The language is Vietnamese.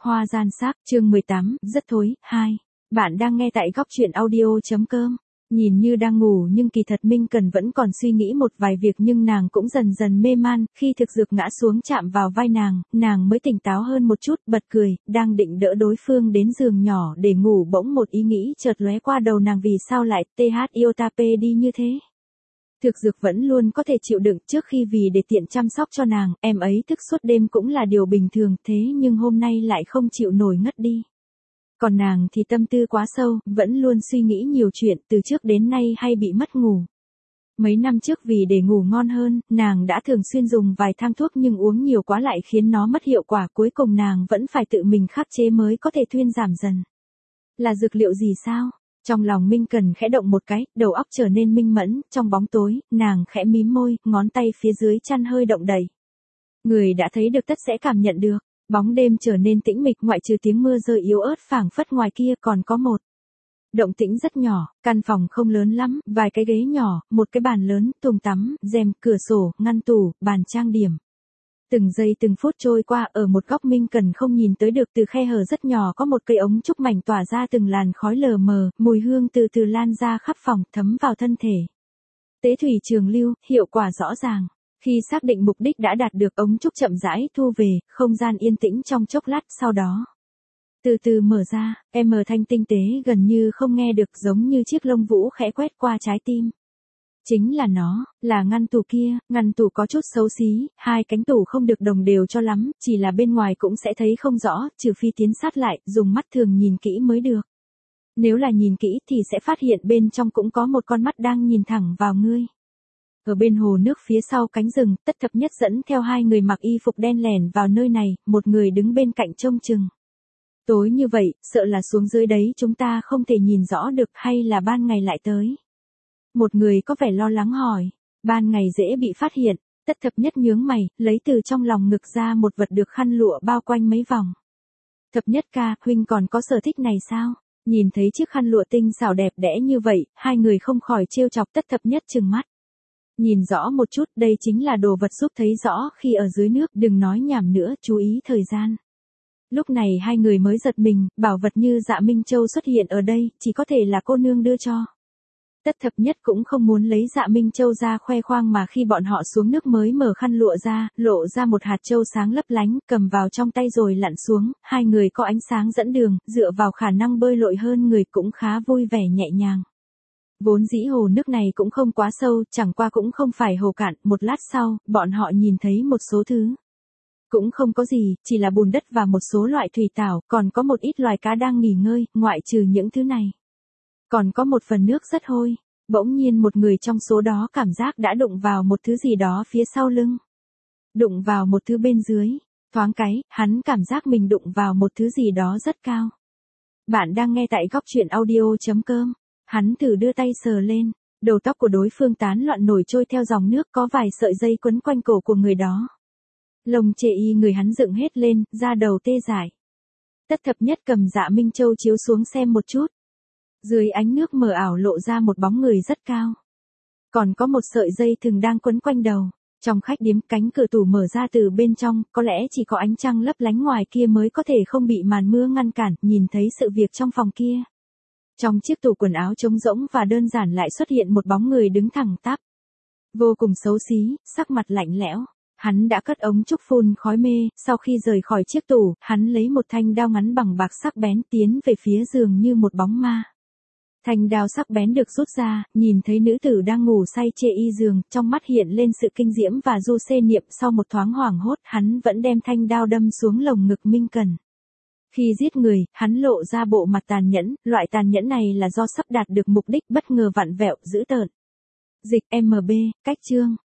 Hoa gian sắc, chương 18, rất thối, 2. Bạn đang nghe tại góc truyện audio.com. Nhìn như đang ngủ nhưng kỳ thật Minh Cần vẫn còn suy nghĩ một vài việc, nhưng nàng cũng dần dần mê man, khi thực dược ngã xuống chạm vào vai nàng mới tỉnh táo hơn một chút, bật cười, đang định đỡ đối phương đến giường nhỏ để ngủ, bỗng một ý nghĩ chợt lóe qua đầu nàng, vì sao lại iotap đi như thế. Thực dược vẫn luôn có thể chịu đựng, trước khi vì để tiện chăm sóc cho nàng, em ấy thức suốt đêm cũng là điều bình thường, thế nhưng hôm nay lại không chịu nổi ngất đi. Còn nàng thì tâm tư quá sâu, vẫn luôn suy nghĩ nhiều chuyện, từ trước đến nay hay bị mất ngủ. Mấy năm trước vì để ngủ ngon hơn, nàng đã thường xuyên dùng vài thang thuốc, nhưng uống nhiều quá lại khiến nó mất hiệu quả, cuối cùng nàng vẫn phải tự mình khắc chế mới có thể thuyên giảm dần. Là dược liệu gì sao? Trong lòng Minh Cần khẽ động một cái, đầu óc trở nên minh mẫn, trong bóng tối, nàng khẽ mím môi, ngón tay phía dưới chăn hơi động đẩy. Người đã thấy được tất sẽ cảm nhận được. Bóng đêm trở nên tĩnh mịch, ngoại trừ tiếng mưa rơi yếu ớt phảng phất ngoài kia còn có một động tĩnh rất nhỏ. Căn phòng không lớn lắm, vài cái ghế nhỏ, một cái bàn lớn, thùng tắm, rèm, cửa sổ, ngăn tủ, bàn trang điểm. Từng giây từng phút trôi qua, ở một góc Minh Cần không nhìn tới được, từ khe hở rất nhỏ có một cây ống trúc mảnh tỏa ra từng làn khói lờ mờ, mùi hương từ từ lan ra khắp phòng, thấm vào thân thể. Tế thủy trường lưu, hiệu quả rõ ràng. Khi xác định mục đích đã đạt được, ống trúc chậm rãi thu về, không gian yên tĩnh trong chốc lát, sau đó từ từ mở ra, âm thanh tinh tế gần như không nghe được, giống như chiếc lông vũ khẽ quét qua trái tim. Chính là nó, là ngăn tủ kia. Ngăn tủ có chút xấu xí, hai cánh tủ không được đồng đều cho lắm, chỉ là bên ngoài cũng sẽ thấy không rõ, trừ phi tiến sát lại, dùng mắt thường nhìn kỹ mới được. Nếu là nhìn kỹ thì sẽ phát hiện bên trong cũng có một con mắt đang nhìn thẳng vào ngươi. Ở bên hồ nước phía sau cánh rừng, Tất Thập Nhất dẫn theo hai người mặc y phục đen lẻn vào nơi này, một người đứng bên cạnh trông chừng. Tối như vậy, sợ là xuống dưới đấy chúng ta không thể nhìn rõ được, hay là ban ngày lại tới. Một người có vẻ lo lắng hỏi. Ban ngày dễ bị phát hiện. Tất Thập Nhất nhướng mày, lấy từ trong lòng ngực ra một vật được khăn lụa bao quanh mấy vòng. Thập Nhất ca, huynh còn có sở thích này sao? Nhìn thấy chiếc khăn lụa tinh xảo đẹp đẽ như vậy, hai người không khỏi trêu chọc. Tất Thập Nhất trừng mắt. Nhìn rõ một chút, đây chính là đồ vật giúp thấy rõ khi ở dưới nước, đừng nói nhảm nữa, chú ý thời gian. Lúc này hai người mới giật mình, bảo vật như Dạ Minh Châu xuất hiện ở đây, chỉ có thể là cô nương đưa cho. Tất Thập Nhất cũng không muốn lấy Dạ Minh Châu ra khoe khoang, mà khi bọn họ xuống nước mới mở khăn lụa ra, lộ ra một hạt châu sáng lấp lánh, cầm vào trong tay rồi lặn xuống, hai người có ánh sáng dẫn đường, dựa vào khả năng bơi lội hơn người cũng khá vui vẻ nhẹ nhàng. Vốn dĩ hồ nước này cũng không quá sâu, chẳng qua cũng không phải hồ cạn, một lát sau, bọn họ nhìn thấy một số thứ. Cũng không có gì, chỉ là bùn đất và một số loại thủy tảo, còn có một ít loài cá đang nghỉ ngơi, ngoại trừ những thứ này. Còn có một phần nước rất hôi, bỗng nhiên một người trong số đó cảm giác đã đụng vào một thứ gì đó phía sau lưng. Đụng vào một thứ bên dưới, thoáng cái, hắn cảm giác mình đụng vào một thứ gì đó rất cao. Bạn đang nghe tại góc truyện audio.com. Hắn thử đưa tay sờ lên, đầu tóc của đối phương tán loạn nổi trôi theo dòng nước, có vài sợi dây quấn quanh cổ của người đó. Lông chê y người hắn dựng hết lên, da đầu tê dại. Tất Thập Nhất cầm Dạ Minh Châu chiếu xuống xem một chút. Dưới ánh nước mờ ảo lộ ra một bóng người rất cao. Còn có một sợi dây thừng đang quấn quanh đầu. Trong khách điếm, cánh cửa tủ mở ra từ bên trong, có lẽ chỉ có ánh trăng lấp lánh ngoài kia mới có thể không bị màn mưa ngăn cản, nhìn thấy sự việc trong phòng kia. Trong chiếc tủ quần áo trống rỗng và đơn giản lại xuất hiện một bóng người đứng thẳng tắp. Vô cùng xấu xí, sắc mặt lạnh lẽo. Hắn đã cất ống trúc phun khói mê, sau khi rời khỏi chiếc tủ, hắn lấy một thanh đao ngắn bằng bạc sắc bén tiến về phía giường như một bóng ma. Thanh đao sắc bén được rút ra, nhìn thấy nữ tử đang ngủ say trên y giường, trong mắt hiện lên sự kinh diễm và du xê niệm, sau một thoáng hoảng hốt, hắn vẫn đem thanh đao đâm xuống lồng ngực Minh Cần. Khi giết người, hắn lộ ra bộ mặt tàn nhẫn, loại tàn nhẫn này là do sắp đạt được mục đích, bất ngờ vặn vẹo, dữ tợn. Dịch MB, cách chương.